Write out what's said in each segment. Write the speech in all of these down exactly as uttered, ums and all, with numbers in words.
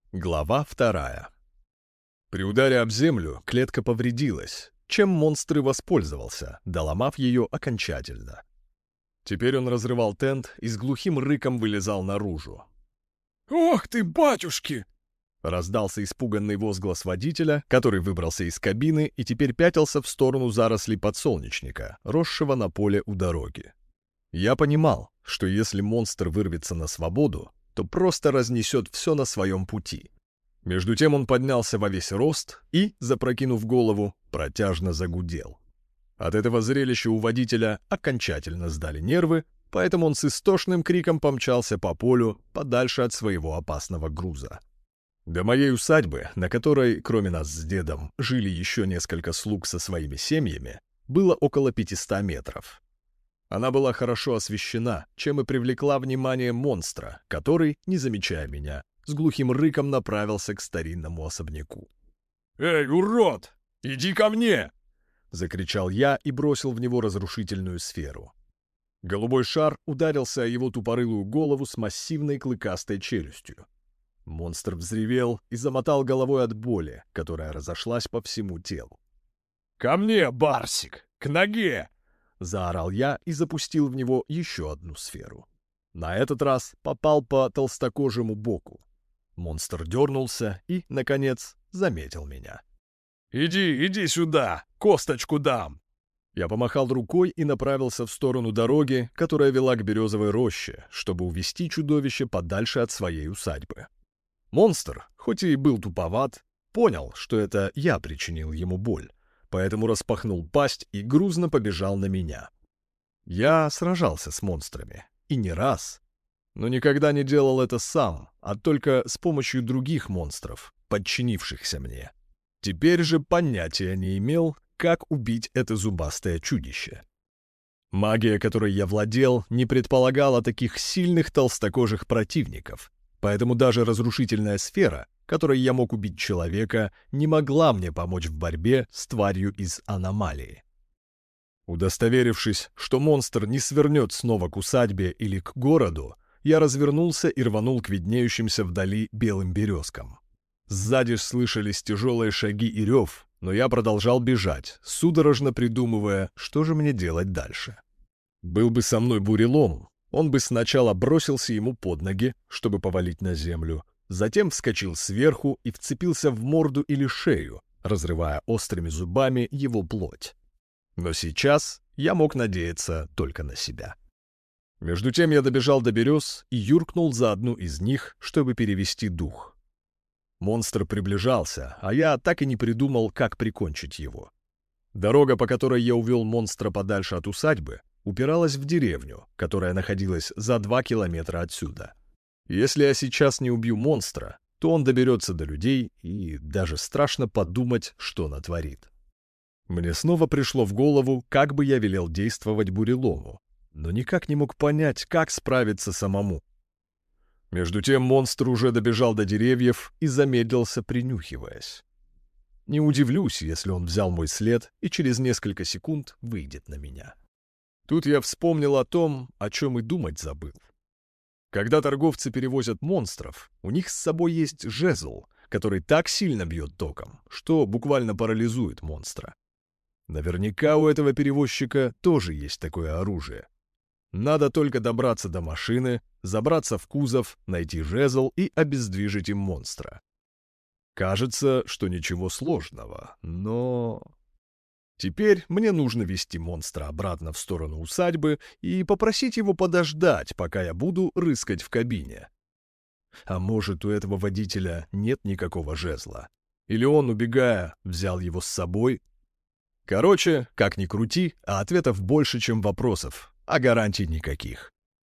Глава вторая. При ударе об землю клетка повредилась, чем монстр и воспользовался, доломав ее окончательно. Теперь он разрывал тент и с глухим рыком вылезал наружу. «Ох ты, батюшки!» Раздался испуганный возглас водителя, который выбрался из кабины и теперь пятился в сторону зарослей подсолнечника, росшего на поле у дороги. Я понимал, что если монстр вырвется на свободу, то просто разнесет все на своем пути. Между тем он поднялся во весь рост и, запрокинув голову, протяжно загудел. От этого зрелища у водителя окончательно сдали нервы, поэтому он с истошным криком помчался по полю подальше от своего опасного груза. До моей усадьбы, на которой, кроме нас с дедом, жили еще несколько слуг со своими семьями, было около пятисот метров. Она была хорошо освещена, чем и привлекла внимание монстра, который, не замечая меня, с глухим рыком направился к старинному особняку. «Эй, урод! Иди ко мне!» — закричал я и бросил в него разрушительную сферу. Голубой шар ударился о его тупорылую голову с массивной клыкастой челюстью. Монстр взревел и замотал головой от боли, которая разошлась по всему телу. «Ко мне, барсик! К ноге!» — заорал я и запустил в него еще одну сферу. На этот раз попал по толстокожему боку. Монстр дернулся и, наконец, заметил меня. «Иди, иди сюда! Косточку дам!» Я помахал рукой и направился в сторону дороги, которая вела к березовой роще, чтобы увести чудовище подальше от своей усадьбы. Монстр, хоть и был туповат, понял, что это я причинил ему боль, поэтому распахнул пасть и грузно побежал на меня. Я сражался с монстрами, и не раз, но никогда не делал это сам, а только с помощью других монстров, подчинившихся мне. Теперь же понятия не имел, как убить это зубастое чудище. Магия, которой я владел, не предполагала таких сильных толстокожих противников, поэтому даже разрушительная сфера, которой я мог убить человека, не могла мне помочь в борьбе с тварью из аномалии. Удостоверившись, что монстр не свернет снова к усадьбе или к городу, я развернулся и рванул к виднеющимся вдали белым березкам. Сзади слышались тяжелые шаги и рев, но я продолжал бежать, судорожно придумывая, что же мне делать дальше. Был бы со мной бурелом, он бы сначала бросился ему под ноги, чтобы повалить на землю, затем вскочил сверху и вцепился в морду или шею, разрывая острыми зубами его плоть. Но сейчас я мог надеяться только на себя. Между тем я добежал до берез и юркнул за одну из них, чтобы перевести дух. Монстр приближался, а я так и не придумал, как прикончить его. Дорога, по которой я увел монстра подальше от усадьбы, упиралась в деревню, которая находилась за два километра отсюда. Если я сейчас не убью монстра, то он доберется до людей, и даже страшно подумать, что натворит. Мне снова пришло в голову, как бы я велел действовать бурелому, но никак не мог понять, как справиться самому. Между тем монстр уже добежал до деревьев и замедлился, принюхиваясь. Не удивлюсь, если он взял мой след и через несколько секунд выйдет на меня. Тут я вспомнил о том, о чем и думать забыл. Когда торговцы перевозят монстров, у них с собой есть жезл, который так сильно бьет током, что буквально парализует монстра. Наверняка у этого перевозчика тоже есть такое оружие. Надо только добраться до машины, забраться в кузов, найти жезл и обездвижить им монстра. Кажется, что ничего сложного, но... Теперь мне нужно вести монстра обратно в сторону усадьбы и попросить его подождать, пока я буду рыскать в кабине. А может, у этого водителя нет никакого жезла? Или он, убегая, взял его с собой? Короче, как ни крути, а ответов больше, чем вопросов, а гарантий никаких.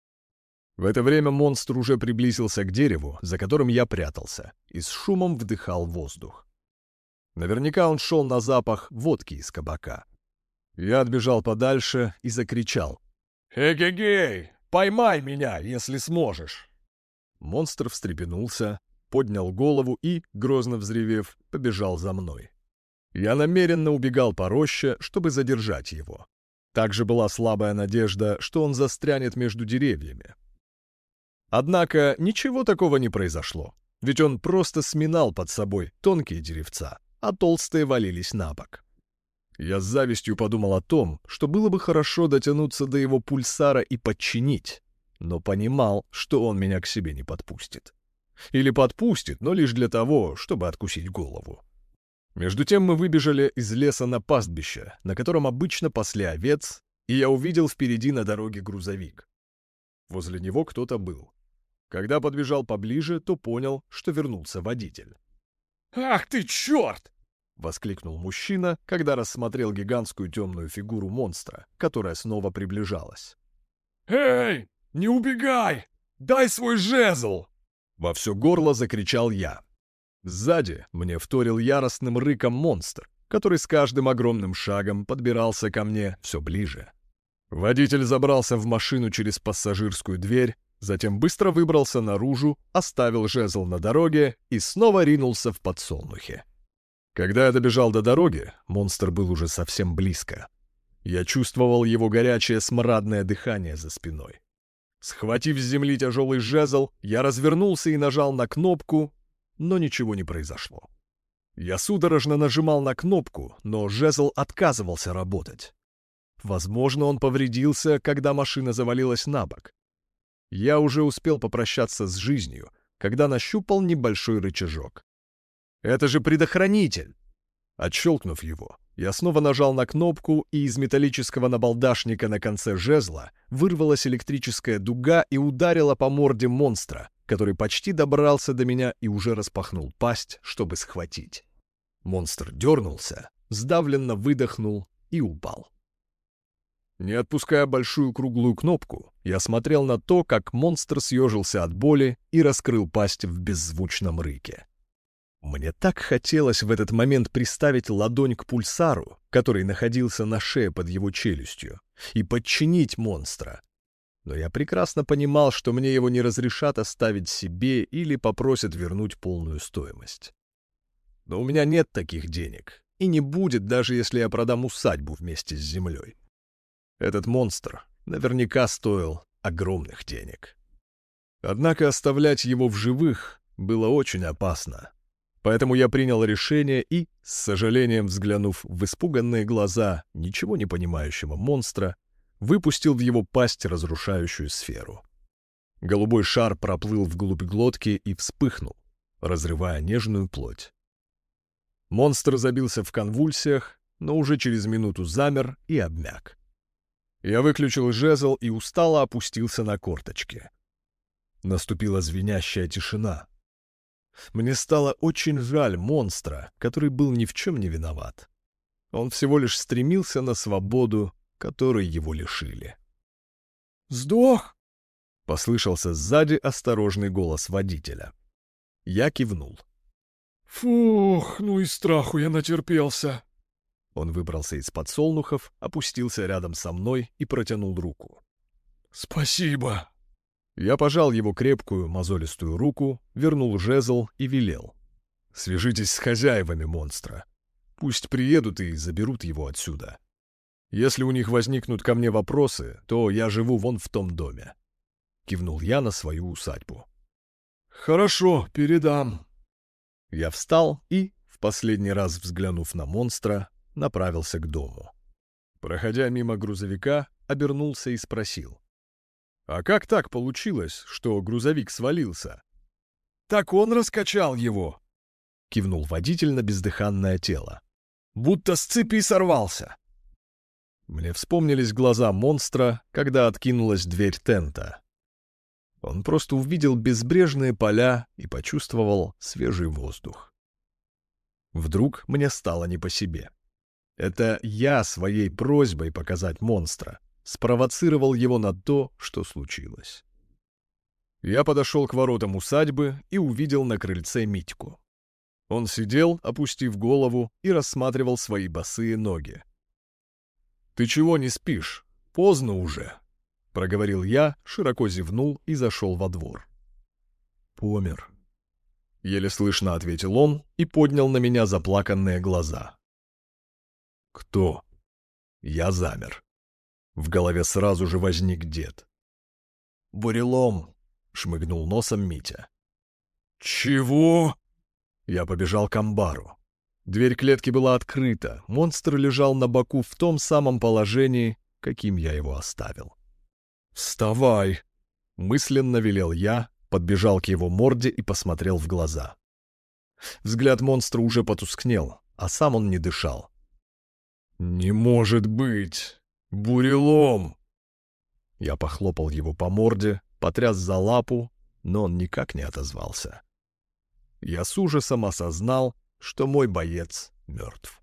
В это время монстр уже приблизился к дереву, за которым я прятался, и с шумом вдыхал воздух. Наверняка он шел на запах водки из кабака. Я отбежал подальше и закричал: «Эгегей, поймай меня, если сможешь!» Монстр встрепенулся, поднял голову и, грозно взревев, побежал за мной. Я намеренно убегал по роще, чтобы задержать его. Также была слабая надежда, что он застрянет между деревьями. Однако ничего такого не произошло. Ведь он просто сминал под собой тонкие деревца, а толстые валились на бок. Я с завистью подумал о том, что было бы хорошо дотянуться до его пульсара и подчинить, но понимал, что он меня к себе не подпустит. Или подпустит, но лишь для того, чтобы откусить голову. Между тем мы выбежали из леса на пастбище, на котором обычно пасли овец, и я увидел впереди на дороге грузовик. Возле него кто-то был. Когда подбежал поближе, то понял, что вернулся водитель. «Ах ты, черт!» — воскликнул мужчина, когда рассмотрел гигантскую темную фигуру монстра, которая снова приближалась. «Эй, не убегай! Дай свой жезл!» Во все горло закричал я. Сзади мне вторил яростным рыком монстр, который с каждым огромным шагом подбирался ко мне все ближе. Водитель забрался в машину через пассажирскую дверь, затем быстро выбрался наружу, оставил жезл на дороге и снова ринулся в подсолнухи. Когда я добежал до дороги, монстр был уже совсем близко. Я чувствовал его горячее смрадное дыхание за спиной. Схватив с земли тяжелый жезл, я развернулся и нажал на кнопку, но ничего не произошло. Я судорожно нажимал на кнопку, но жезл отказывался работать. Возможно, он повредился, когда машина завалилась на бок. Я уже успел попрощаться с жизнью, когда нащупал небольшой рычажок. Это же предохранитель! Отщелкнув его, я снова нажал на кнопку, и из металлического набалдашника на конце жезла вырвалась электрическая дуга и ударила по морде монстра, который почти добрался до меня и уже распахнул пасть, чтобы схватить. Монстр дернулся, сдавленно выдохнул и упал. Не отпуская большую круглую кнопку, я смотрел на то, как монстр съежился от боли и раскрыл пасть в беззвучном рыке. Мне так хотелось в этот момент приставить ладонь к пульсару, который находился на шее под его челюстью, и подчинить монстра. Но я прекрасно понимал, что мне его не разрешат оставить себе или попросят вернуть полную стоимость. Но у меня нет таких денег, и не будет, даже если я продам усадьбу вместе с землей. Этот монстр наверняка стоил огромных денег. Однако оставлять его в живых было очень опасно. Поэтому я принял решение и, с сожалением взглянув в испуганные глаза ничего не понимающего монстра, выпустил в его пасть разрушающую сферу. Голубой шар проплыл вглубь глотки и вспыхнул, разрывая нежную плоть. Монстр забился в конвульсиях, но уже через минуту замер и обмяк. Я выключил жезл и устало опустился на корточки. Наступила звенящая тишина. Мне стало очень жаль монстра, который был ни в чем не виноват. Он всего лишь стремился на свободу, которой его лишили. «Сдох!» — послышался сзади осторожный голос водителя. Я кивнул. «Фух, ну и страху я натерпелся!» Он выбрался из подсолнухов, опустился рядом со мной и протянул руку. «Спасибо!» Я пожал его крепкую, мозолистую руку, вернул жезл и велел. «Свяжитесь с хозяевами монстра. Пусть приедут и заберут его отсюда. Если у них возникнут ко мне вопросы, то я живу вон в том доме». Кивнул я на свою усадьбу. «Хорошо, передам». Я встал и, в последний раз взглянув на монстра, направился к дому. Проходя мимо грузовика, обернулся и спросил. «А как так получилось, что грузовик свалился?» «Так он раскачал его», — кивнул водитель на бездыханное тело. «Будто с цепи сорвался». Мне вспомнились глаза монстра, когда откинулась дверь тента. Он просто увидел безбрежные поля и почувствовал свежий воздух. Вдруг мне стало не по себе. Это я своей просьбой показать монстра спровоцировал его на то, что случилось. Я подошел к воротам усадьбы и увидел на крыльце Митьку. Он сидел, опустив голову, и рассматривал свои босые ноги. «Ты чего не спишь? Поздно уже», — проговорил я, широко зевнул и зашел во двор. «Помер», — еле слышно ответил он и поднял на меня заплаканные глаза. «Кто?» Я замер. В голове сразу же возник дед. «Бурелом», — шмыгнул носом Митя. «Чего?» Я побежал к амбару. Дверь клетки была открыта, монстр лежал на боку в том самом положении, каким я его оставил. «Вставай!» — мысленно велел я, подбежал к его морде и посмотрел в глаза. Взгляд монстра уже потускнел, а сам он не дышал. «Не может быть! Бурелом!» Я похлопал его по морде, потряс за лапу, но он никак не отозвался. Я с ужасом осознал, что мой боец мертв.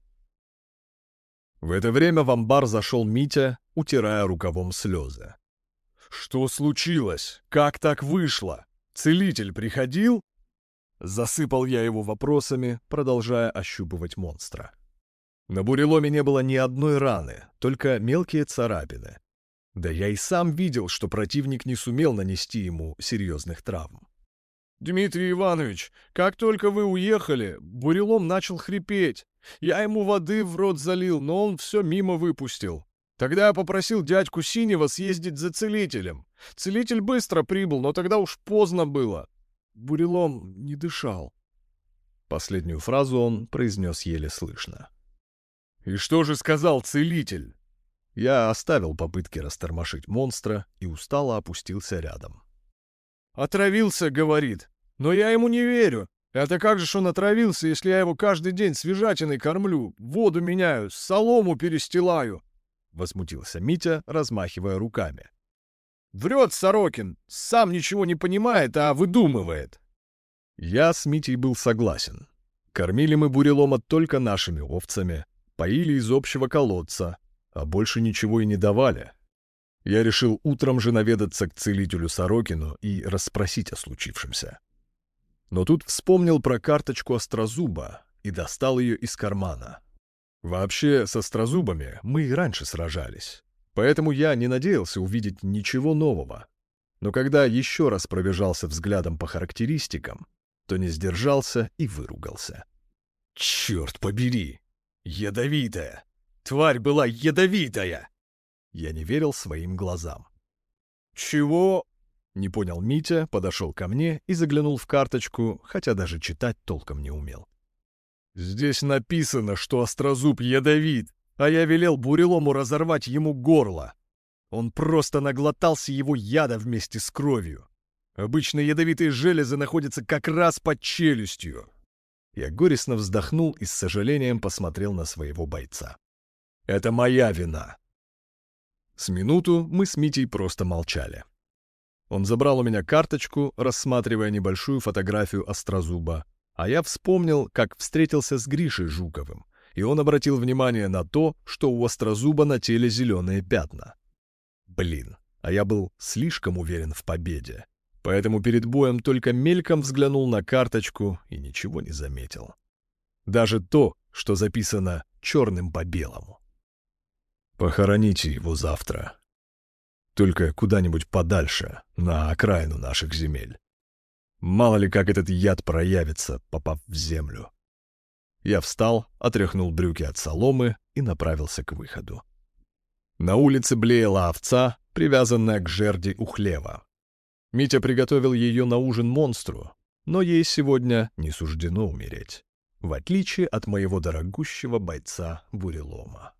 В это время в амбар зашел Митя, утирая рукавом слезы. «Что случилось? Как так вышло? Целитель приходил?» Засыпал я его вопросами, продолжая ощупывать монстра. На буреломе не было ни одной раны, только мелкие царапины. Да я и сам видел, что противник не сумел нанести ему серьезных травм. «Дмитрий Иванович, как только вы уехали, бурелом начал хрипеть. Я ему воды в рот залил, но он все мимо выпустил. Тогда я попросил дядьку Синего съездить за целителем. Целитель быстро прибыл, но тогда уж поздно было. Бурелом не дышал». Последнюю фразу он произнес еле слышно. «И что же сказал целитель?» Я оставил попытки растормошить монстра и устало опустился рядом. «Отравился, — говорит. Но я ему не верю. Это как же ж он отравился, если я его каждый день свежатиной кормлю, воду меняю, солому перестилаю?» Возмутился Митя, размахивая руками. «Врет Сорокин, сам ничего не понимает, а выдумывает». Я с Митей был согласен. Кормили мы бурелома только нашими овцами, поили из общего колодца, а больше ничего и не давали. Я решил утром же наведаться к целителю Сорокину и расспросить о случившемся. Но тут вспомнил про карточку Острозуба и достал ее из кармана. Вообще, с Острозубами мы и раньше сражались, поэтому я не надеялся увидеть ничего нового. Но когда еще раз пробежался взглядом по характеристикам, то не сдержался и выругался. «Черт побери! Ядовитая! Тварь была ядовитая!» Я не верил своим глазам. «Чего?» — не понял Митя, подошел ко мне и заглянул в карточку, хотя даже читать толком не умел. «Здесь написано, что Острозуб ядовит, а я велел бурелому разорвать ему горло. Он просто наглотался его яда вместе с кровью. Обычно ядовитые железы находятся как раз под челюстью». Я горестно вздохнул и с сожалением посмотрел на своего бойца. «Это моя вина». С минуту мы с Митей просто молчали. Он забрал у меня карточку, рассматривая небольшую фотографию Острозуба, а я вспомнил, как встретился с Гришей Жуковым, и он обратил внимание на то, что у Острозуба на теле зеленые пятна. Блин, а я был слишком уверен в победе, поэтому перед боем только мельком взглянул на карточку и ничего не заметил. Даже то, что записано черным по белому. «Похороните его завтра. Только куда-нибудь подальше, на окраину наших земель. Мало ли как этот яд проявится, попав в землю». Я встал, отряхнул брюки от соломы и направился к выходу. На улице блеяла овца, привязанная к жерди у хлева. Митя приготовил ее на ужин монстру, но ей сегодня не суждено умереть, в отличие от моего дорогущего бойца бурелома.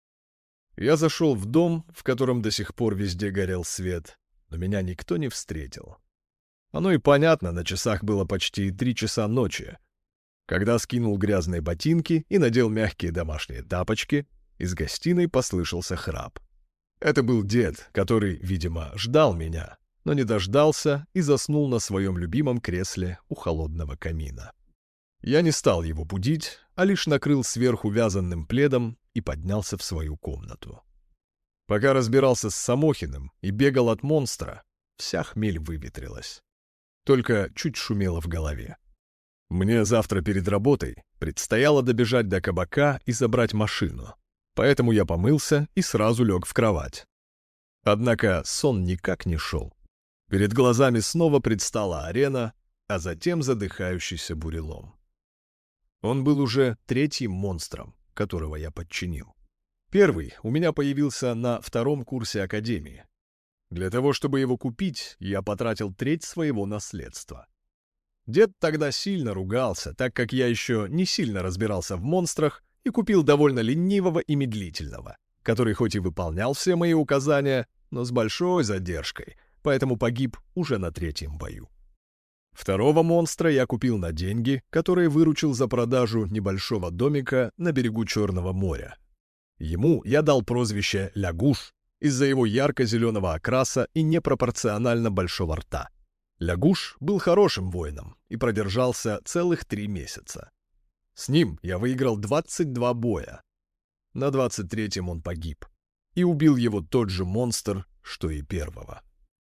Я зашел в дом, в котором до сих пор везде горел свет, но меня никто не встретил. Оно и понятно, на часах было почти три часа ночи. Когда скинул грязные ботинки и надел мягкие домашние тапочки, из гостиной послышался храп. Это был дед, который, видимо, ждал меня, но не дождался и заснул на своем любимом кресле у холодного камина. Я не стал его будить, а лишь накрыл сверху вязаным пледом и поднялся в свою комнату. Пока разбирался с Самохиным и бегал от монстра, вся хмель выветрилась. Только чуть шумело в голове. Мне завтра перед работой предстояло добежать до кабака и забрать машину, поэтому я помылся и сразу лег в кровать. Однако сон никак не шел. Перед глазами снова предстала арена, а затем задыхающийся бурелом. Он был уже третьим монстром, которого я подчинил. Первый у меня появился на втором курсе академии. Для того, чтобы его купить, я потратил треть своего наследства. Дед тогда сильно ругался, так как я еще не сильно разбирался в монстрах и купил довольно ленивого и медлительного, который хоть и выполнял все мои указания, но с большой задержкой, поэтому погиб уже на третьем бою. Второго монстра я купил на деньги, которые выручил за продажу небольшого домика на берегу Черного моря. Ему я дал прозвище «Лягуш» из-за его ярко-зеленого окраса и непропорционально большого рта. Лягуш был хорошим воином и продержался целых три месяца. С ним я выиграл двадцать два боя. На двадцать третьем он погиб, и убил его тот же монстр, что и первого.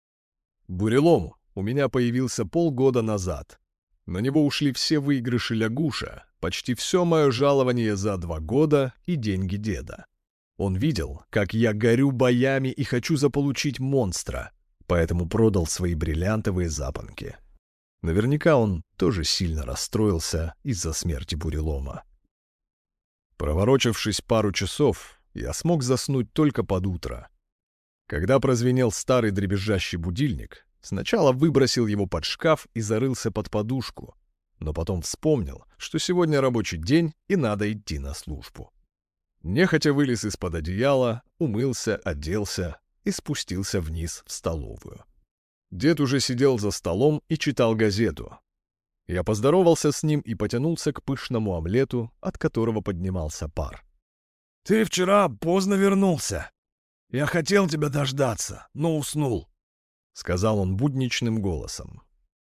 Бурелом у меня появился полгода назад. На него ушли все выигрыши Лягуша, почти все мое жалование за два года и деньги деда. Он видел, как я горю боями и хочу заполучить монстра, поэтому продал свои бриллиантовые запонки. Наверняка он тоже сильно расстроился из-за смерти Бурелома. Проворочившись пару часов, я смог заснуть только под утро. Когда прозвенел старый дребезжащий будильник, сначала выбросил его под шкаф и зарылся под подушку, но потом вспомнил, что сегодня рабочий день и надо идти на службу. Нехотя вылез из-под одеяла, умылся, оделся и спустился вниз в столовую. Дед уже сидел за столом и читал газету. Я поздоровался с ним и потянулся к пышному омлету, от которого поднимался пар. «Ты вчера поздно вернулся. Я хотел тебя дождаться, но уснул», — сказал он будничным голосом.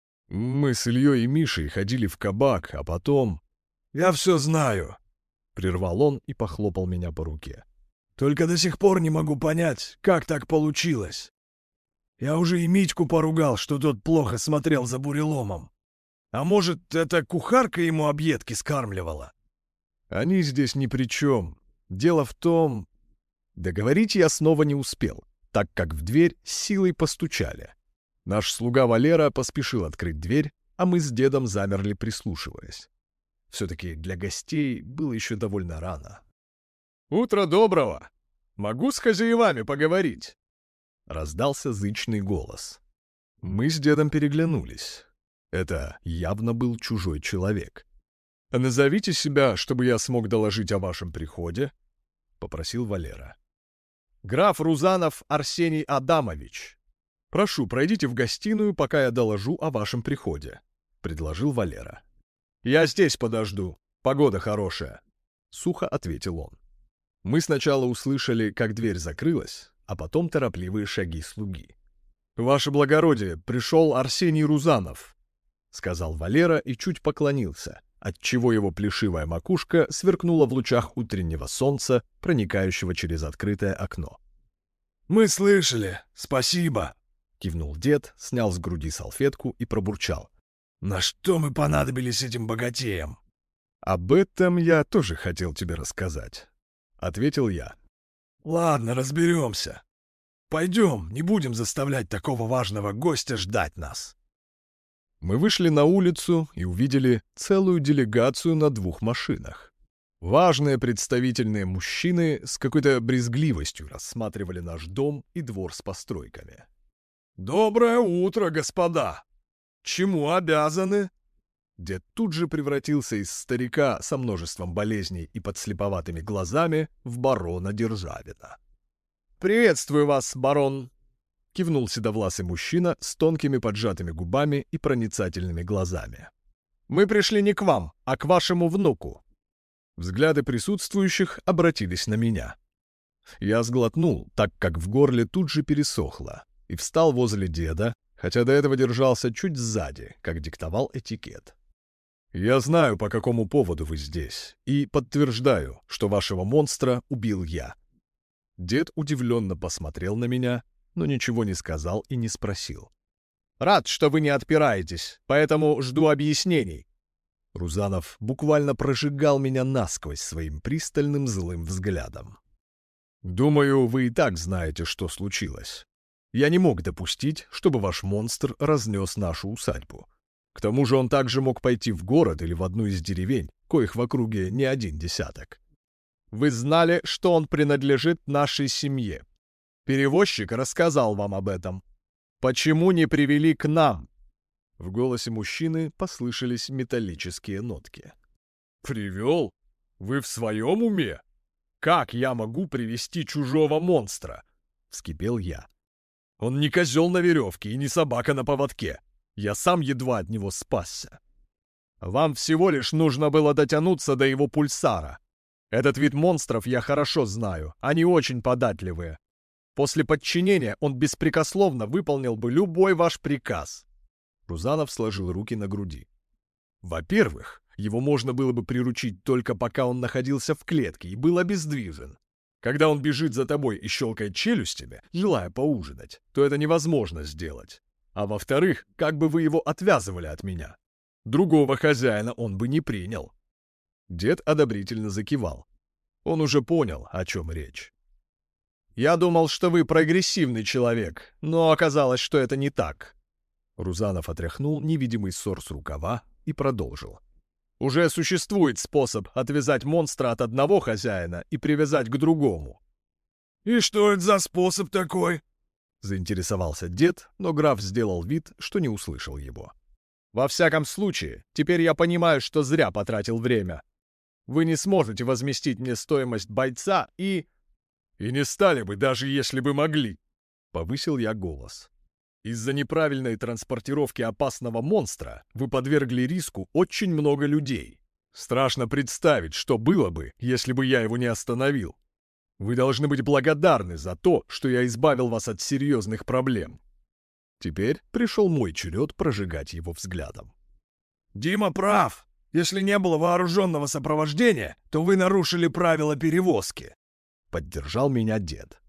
«Мы с Ильей и Мишей ходили в кабак, а потом...» «Я все знаю», — прервал он и похлопал меня по руке. «Только до сих пор не могу понять, как так получилось. Я уже и Митьку поругал, что тот плохо смотрел за Буреломом. А может, эта кухарка ему объедки скармливала?» «Они здесь ни при чем. Дело в том...» Договорить я снова не успел, так как в дверь с силой постучали. Наш слуга Валера поспешил открыть дверь, а мы с дедом замерли, прислушиваясь. Все-таки для гостей было еще довольно рано. «Утро доброго! Могу с хозяевами поговорить?» Раздался зычный голос. Мы с дедом переглянулись. Это явно был чужой человек. «Назовите себя, чтобы я смог доложить о вашем приходе», — попросил Валера. «Граф Рузанов Арсений Адамович. Прошу, пройдите в гостиную, пока я доложу о вашем приходе», — предложил Валера. «Я здесь подожду. Погода хорошая», — сухо ответил он. Мы сначала услышали, как дверь закрылась, а потом торопливые шаги слуги. «Ваше благородие, пришел Арсений Рузанов», — сказал Валера и чуть поклонился, отчего его плешивая макушка сверкнула в лучах утреннего солнца, проникающего через открытое окно. «Мы слышали, спасибо», — кивнул дед, снял с груди салфетку и пробурчал. «На что мы понадобились этим богатеям?» «Об этом я тоже хотел тебе рассказать», — ответил я. «Ладно, разберемся. Пойдем, не будем заставлять такого важного гостя ждать нас». Мы вышли на улицу и увидели целую делегацию на двух машинах. Важные представительные мужчины с какой-то брезгливостью рассматривали наш дом и двор с постройками. «Доброе утро, господа! Чему обязаны?» Дед тут же превратился из старика со множеством болезней и подслеповатыми глазами в барона Державина. «Приветствую вас, барон!» — кивнул седовласый мужчина с тонкими поджатыми губами и проницательными глазами. «Мы пришли не к вам, а к вашему внуку». Взгляды присутствующих обратились на меня. Я сглотнул, так как в горле тут же пересохло, и встал возле деда, хотя до этого держался чуть сзади, как диктовал этикет. «Я знаю, по какому поводу вы здесь, и подтверждаю, что вашего монстра убил я». Дед удивленно посмотрел на меня, но ничего не сказал и не спросил. «Рад, что вы не отпираетесь, поэтому жду объяснений». Рузанов буквально прожигал меня насквозь своим пристальным злым взглядом. «Думаю, вы и так знаете, что случилось. Я не мог допустить, чтобы ваш монстр разнес нашу усадьбу. К тому же он также мог пойти в город или в одну из деревень, коих в округе не один десяток. Вы знали, что он принадлежит нашей семье. Перевозчик рассказал вам об этом. Почему не привели к нам?» В голосе мужчины послышались металлические нотки. «Привел? Вы в своем уме? Как я могу привести чужого монстра?» — вскипел я. «Он не козел на веревке и не собака на поводке. Я сам едва от него спасся. Вам всего лишь нужно было дотянуться до его пульсара. Этот вид монстров я хорошо знаю, они очень податливые. После подчинения он беспрекословно выполнил бы любой ваш приказ». Рузанов сложил руки на груди. «Во-первых, его можно было бы приручить только пока он находился в клетке и был обездвижен. Когда он бежит за тобой и щелкает челюстями, желая поужинать, то это невозможно сделать. А во-вторых, как бы вы его отвязывали от меня? Другого хозяина он бы не принял». Дед одобрительно закивал. Он уже понял, о чем речь. «Я думал, что вы прогрессивный человек, но оказалось, что это не так». Рузанов отряхнул невидимый ссор с рукава и продолжил. «Уже существует способ отвязать монстра от одного хозяина и привязать к другому». «И что это за способ такой?» — заинтересовался дед, но граф сделал вид, что не услышал его. «Во всяком случае, теперь я понимаю, что зря потратил время. Вы не сможете возместить мне стоимость бойца и...» «И не стали бы, даже если бы могли», — повысил я голос. «Из-за неправильной транспортировки опасного монстра вы подвергли риску очень много людей. Страшно представить, что было бы, если бы я его не остановил. Вы должны быть благодарны за то, что я избавил вас от серьезных проблем». Теперь пришел мой черед прожигать его взглядом. «Дима прав. Если не было вооруженного сопровождения, то вы нарушили правила перевозки», — поддержал меня дед.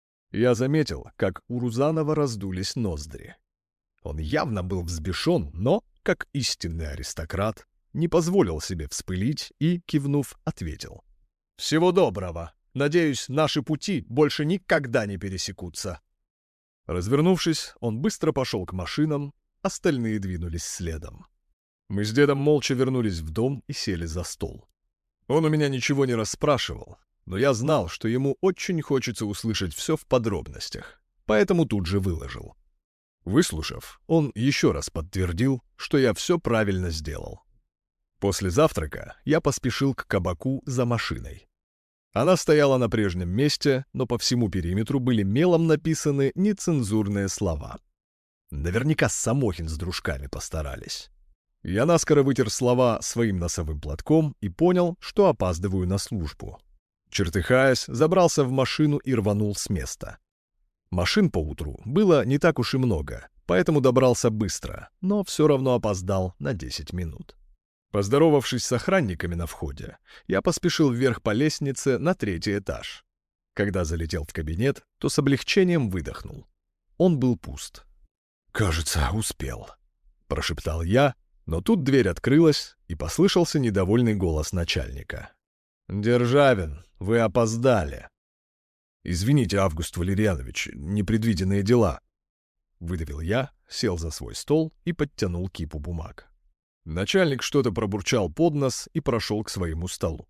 Я заметил, как у Рузанова раздулись ноздри. Он явно был взбешен, но, как истинный аристократ, не позволил себе вспылить и, кивнув, ответил. «Всего доброго. Надеюсь, наши пути больше никогда не пересекутся». Развернувшись, он быстро пошел к машинам, остальные двинулись следом. Мы с дедом молча вернулись в дом и сели за стол. Он у меня ничего не расспрашивал, но я знал, что ему очень хочется услышать все в подробностях, поэтому тут же выложил. Выслушав, он еще раз подтвердил, что я все правильно сделал. После завтрака я поспешил к кабаку за машиной. Она стояла на прежнем месте, но по всему периметру были мелом написаны нецензурные слова. Наверняка Самохин с дружками постарались. Я наскоро вытер слова своим носовым платком и понял, что опаздываю на службу. Чертыхаясь, забрался в машину и рванул с места. Машин поутру было не так уж и много, поэтому добрался быстро, но все равно опоздал на десять минут. Поздоровавшись с охранниками на входе, я поспешил вверх по лестнице на третий этаж. Когда залетел в кабинет, то с облегчением выдохнул. Он был пуст. «Кажется, успел», — прошептал я, но тут дверь открылась, и послышался недовольный голос начальника. «Державин, вы опоздали». «Извините, Август Валерьянович, непредвиденные дела», — выдавил я, сел за свой стол и подтянул кипу бумаг. Начальник что-то пробурчал под нос и прошел к своему столу.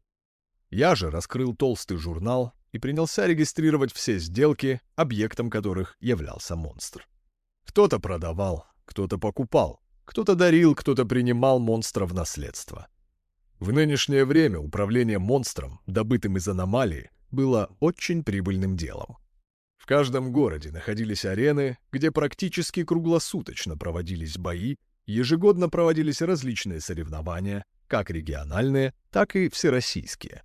Я же раскрыл толстый журнал и принялся регистрировать все сделки, объектом которых являлся монстр. Кто-то продавал, кто-то покупал, кто-то дарил, кто-то принимал монстра в наследство. В нынешнее время управление монстром, добытым из аномалии, было очень прибыльным делом. В каждом городе находились арены, где практически круглосуточно проводились бои, ежегодно проводились различные соревнования, как региональные, так и всероссийские.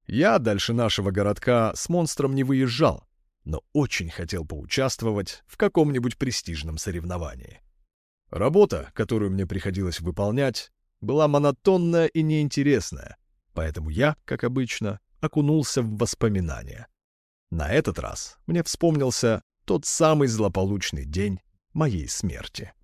Я дальше нашего городка с монстром не выезжал, но очень хотел поучаствовать в каком-нибудь престижном соревновании. Работа, которую мне приходилось выполнять, была монотонная и неинтересная, поэтому я, как обычно, окунулся в воспоминания. На этот раз мне вспомнился тот самый злополучный день моей смерти.